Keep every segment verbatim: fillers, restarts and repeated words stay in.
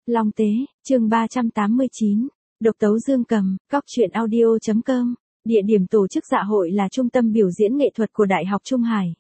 Long Tế, chương ba trăm tám mươi chín, độc tấu dương cầm, góc truyện audio chấm com. Địa điểm tổ chức dạ hội là Trung tâm Biểu diễn Nghệ thuật của Đại học Trung Hải.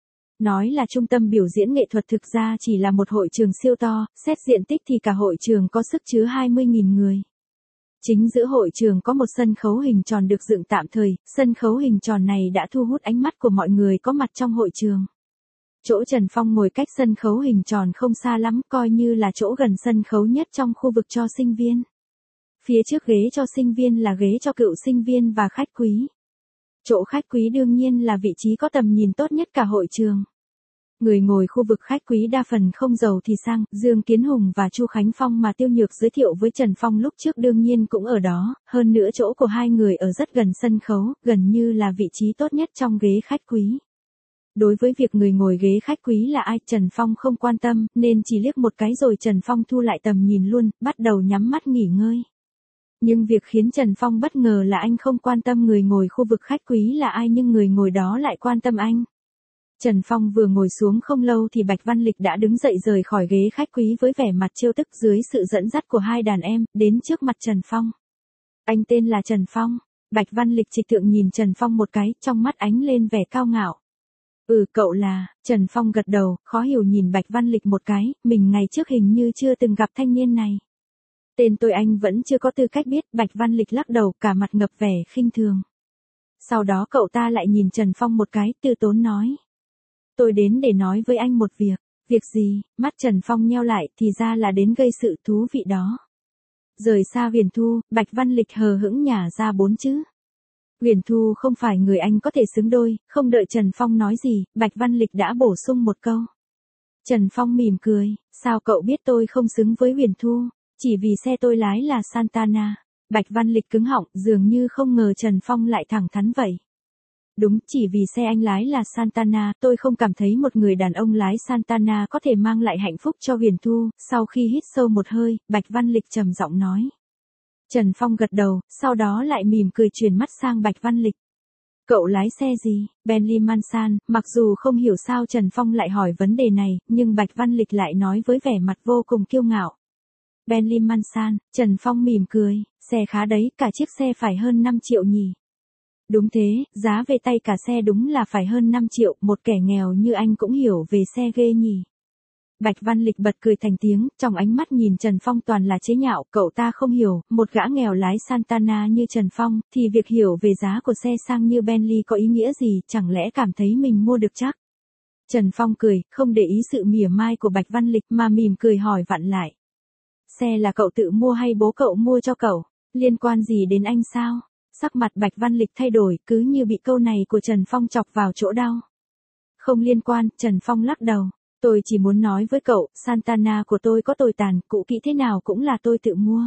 Nói là trung tâm biểu diễn nghệ thuật thực ra chỉ là một hội trường siêu to, xét diện tích thì cả hội trường có sức chứa hai mươi nghìn người. Chính giữa hội trường có một sân khấu hình tròn được dựng tạm thời, sân khấu hình tròn này đã thu hút ánh mắt của mọi người có mặt trong hội trường. Chỗ Trần Phong ngồi cách sân khấu hình tròn không xa lắm, coi như là chỗ gần sân khấu nhất trong khu vực cho sinh viên. Phía trước ghế cho sinh viên là ghế cho cựu sinh viên và khách quý. Chỗ khách quý đương nhiên là vị trí có tầm nhìn tốt nhất cả hội trường. Người ngồi khu vực khách quý đa phần không giàu thì sang, Dương Kiến Hùng và Chu Khánh Phong mà Tiêu Nhược giới thiệu với Trần Phong lúc trước đương nhiên cũng ở đó, hơn nữa chỗ của hai người ở rất gần sân khấu, gần như là vị trí tốt nhất trong ghế khách quý. Đối với việc người ngồi ghế khách quý là ai, Trần Phong không quan tâm, nên chỉ liếc một cái rồi Trần Phong thu lại tầm nhìn luôn, bắt đầu nhắm mắt nghỉ ngơi. Nhưng việc khiến Trần Phong bất ngờ là anh không quan tâm người ngồi khu vực khách quý là ai nhưng người ngồi đó lại quan tâm anh. Trần Phong vừa ngồi xuống không lâu thì Bạch Văn Lịch đã đứng dậy rời khỏi ghế khách quý với vẻ mặt trêu tức dưới sự dẫn dắt của hai đàn em, đến trước mặt Trần Phong. Anh tên là Trần Phong. Bạch Văn Lịch trịch thượng nhìn Trần Phong một cái, trong mắt ánh lên vẻ cao ngạo. Ừ, cậu là, Trần Phong gật đầu, khó hiểu nhìn Bạch Văn Lịch một cái, mình ngày trước hình như chưa từng gặp thanh niên này. Tên tôi anh vẫn chưa có tư cách biết, Bạch Văn Lịch lắc đầu, cả mặt ngập vẻ khinh thường. Sau đó cậu ta lại nhìn Trần Phong một cái, từ tốn nói. Tôi đến để nói với anh một việc. Việc gì? Mắt Trần Phong nheo lại, thì ra là đến gây sự thú vị đó. Rời xa Huyền Thu, Bạch Văn Lịch hờ hững nhả ra bốn chữ. Huyền Thu không phải người anh có thể xứng đôi, không đợi Trần Phong nói gì, Bạch Văn Lịch đã bổ sung một câu. Trần Phong mỉm cười, sao cậu biết tôi không xứng với Huyền Thu? Chỉ vì xe tôi lái là Santana. Bạch Văn Lịch cứng họng, dường như không ngờ Trần Phong lại thẳng thắn vậy. Đúng, chỉ vì xe anh lái là Santana, tôi không cảm thấy một người đàn ông lái Santana có thể mang lại hạnh phúc cho Huyền Thu. Sau khi hít sâu một hơi, Bạch Văn Lịch trầm giọng nói. Trần Phong gật đầu, sau đó lại mỉm cười chuyển mắt sang Bạch Văn Lịch. Cậu lái xe gì? Bentley Mansan. Mặc dù không hiểu sao Trần Phong lại hỏi vấn đề này, nhưng Bạch Văn Lịch lại nói với vẻ mặt vô cùng kiêu ngạo. Bentley Mansan. Trần Phong mỉm cười, xe khá đấy, cả chiếc xe phải hơn năm triệu nhỉ. Đúng thế, giá về tay cả xe đúng là phải hơn năm triệu, một kẻ nghèo như anh cũng hiểu về xe ghê nhỉ. Bạch Văn Lịch bật cười thành tiếng, trong ánh mắt nhìn Trần Phong toàn là chế nhạo, cậu ta không hiểu, một gã nghèo lái Santana như Trần Phong, thì việc hiểu về giá của xe sang như Bentley có ý nghĩa gì, chẳng lẽ cảm thấy mình mua được chắc. Trần Phong cười, không để ý sự mỉa mai của Bạch Văn Lịch mà mỉm cười hỏi vặn lại. Xe là cậu tự mua hay bố cậu mua cho cậu, liên quan gì đến anh sao? Sắc mặt Bạch Văn Lịch thay đổi, cứ như bị câu này của Trần Phong chọc vào chỗ đau. Không liên quan, Trần Phong lắc đầu. Tôi chỉ muốn nói với cậu, Santana của tôi có tồi tàn, cũ kỹ thế nào cũng là tôi tự mua.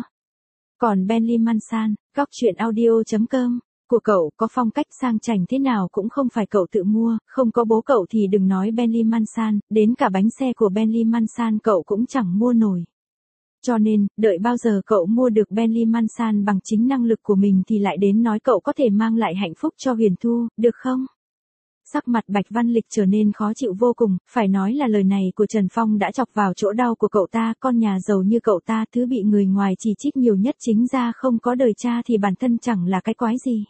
Còn Bentley Mansan, góc truyện audio chấm com, của cậu có phong cách sang chảnh thế nào cũng không phải cậu tự mua, không có bố cậu thì đừng nói Bentley Mansan, đến cả bánh xe của Bentley Mansan cậu cũng chẳng mua nổi. Cho nên, đợi bao giờ cậu mua được Bentley Mansan bằng chính năng lực của mình thì lại đến nói cậu có thể mang lại hạnh phúc cho Huyền Thu, được không? Sắc mặt Bạch Văn Lịch trở nên khó chịu vô cùng, phải nói là lời này của Trần Phong đã chọc vào chỗ đau của cậu ta, con nhà giàu như cậu ta, thứ bị người ngoài chỉ trích nhiều nhất chính ra không có đời cha thì bản thân chẳng là cái quái gì.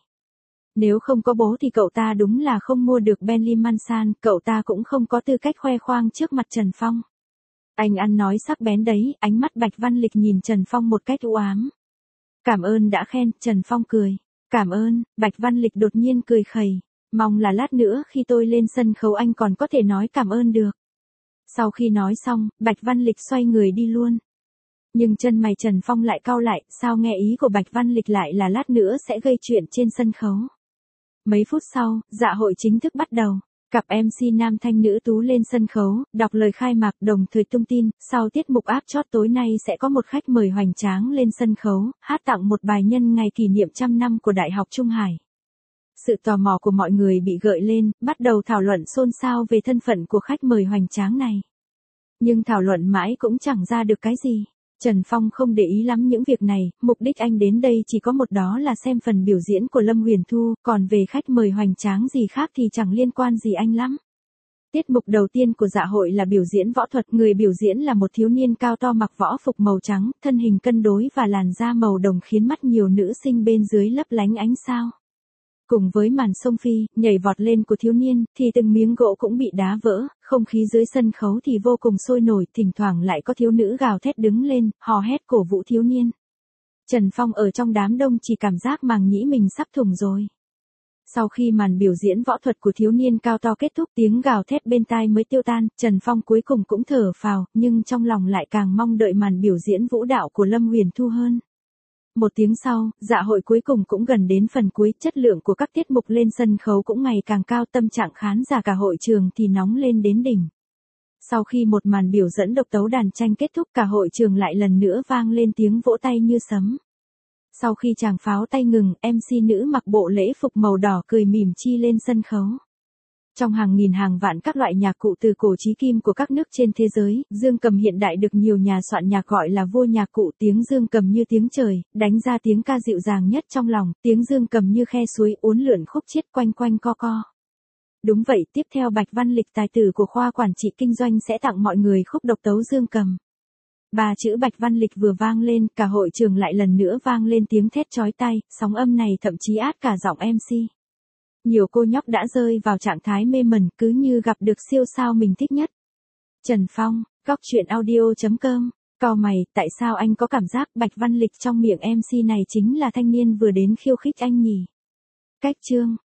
Nếu không có bố thì cậu ta đúng là không mua được Bentley Mansan, cậu ta cũng không có tư cách khoe khoang trước mặt Trần Phong. Anh ăn nói sắc bén đấy, ánh mắt Bạch Văn Lịch nhìn Trần Phong một cách u ám. Cảm ơn đã khen, Trần Phong cười. Cảm ơn, Bạch Văn Lịch đột nhiên cười khẩy. Mong là lát nữa khi tôi lên sân khấu anh còn có thể nói cảm ơn được. Sau khi nói xong, Bạch Văn Lịch xoay người đi luôn. Nhưng chân mày Trần Phong lại cau lại, sao nghe ý của Bạch Văn Lịch lại là lát nữa sẽ gây chuyện trên sân khấu. Mấy phút sau, dạ hội chính thức bắt đầu. Cặp em xê nam thanh nữ tú lên sân khấu, đọc lời khai mạc đồng thời tung tin, sau tiết mục áp chót tối nay sẽ có một khách mời hoành tráng lên sân khấu, hát tặng một bài nhân ngày kỷ niệm trăm năm của Đại học Trung Hải. Sự tò mò của mọi người bị gợi lên, bắt đầu thảo luận xôn xao về thân phận của khách mời hoành tráng này. Nhưng thảo luận mãi cũng chẳng ra được cái gì. Trần Phong không để ý lắm những việc này, mục đích anh đến đây chỉ có một đó là xem phần biểu diễn của Lâm Huyền Thu, còn về khách mời hoành tráng gì khác thì chẳng liên quan gì anh lắm. Tiết mục đầu tiên của dạ hội là biểu diễn võ thuật, người biểu diễn là một thiếu niên cao to mặc võ phục màu trắng, thân hình cân đối và làn da màu đồng khiến mắt nhiều nữ sinh bên dưới lấp lánh ánh sao. Cùng với màn xông phi, nhảy vọt lên của thiếu niên, thì từng miếng gỗ cũng bị đá vỡ, không khí dưới sân khấu thì vô cùng sôi nổi, thỉnh thoảng lại có thiếu nữ gào thét đứng lên, hò hét cổ vũ thiếu niên. Trần Phong ở trong đám đông chỉ cảm giác màng nhĩ mình sắp thủng rồi. Sau khi màn biểu diễn võ thuật của thiếu niên cao to kết thúc, tiếng gào thét bên tai mới tiêu tan, Trần Phong cuối cùng cũng thở phào, nhưng trong lòng lại càng mong đợi màn biểu diễn vũ đạo của Lâm Huyền Thu hơn. Một tiếng sau, dạ hội cuối cùng cũng gần đến phần cuối, chất lượng của các tiết mục lên sân khấu cũng ngày càng cao, tâm trạng khán giả cả hội trường thì nóng lên đến đỉnh. Sau khi một màn biểu dẫn độc tấu đàn tranh kết thúc, cả hội trường lại lần nữa vang lên tiếng vỗ tay như sấm. Sau khi tràng pháo tay ngừng, em xê nữ mặc bộ lễ phục màu đỏ cười mỉm chi lên sân khấu. Trong hàng nghìn hàng vạn các loại nhạc cụ từ cổ chí kim của các nước trên thế giới, dương cầm hiện đại được nhiều nhà soạn nhạc gọi là vua nhạc cụ. Tiếng dương cầm như tiếng trời, đánh ra tiếng ca dịu dàng nhất trong lòng, tiếng dương cầm như khe suối uốn lượn khúc chiết quanh quanh co co. Đúng vậy, tiếp theo Bạch Văn Lịch tài tử của khoa quản trị kinh doanh sẽ tặng mọi người khúc độc tấu dương cầm. Ba chữ Bạch Văn Lịch vừa vang lên, cả hội trường lại lần nữa vang lên tiếng thét chói tai, sóng âm này thậm chí át cả giọng em xê. Nhiều cô nhóc đã rơi vào trạng thái mê mẩn, cứ như gặp được siêu sao mình thích nhất. Trần Phong, góc truyện audio chấm com, cau mày, tại sao anh có cảm giác Bạch Văn Lịch trong miệng em xê này chính là thanh niên vừa đến khiêu khích anh nhỉ? Cách chương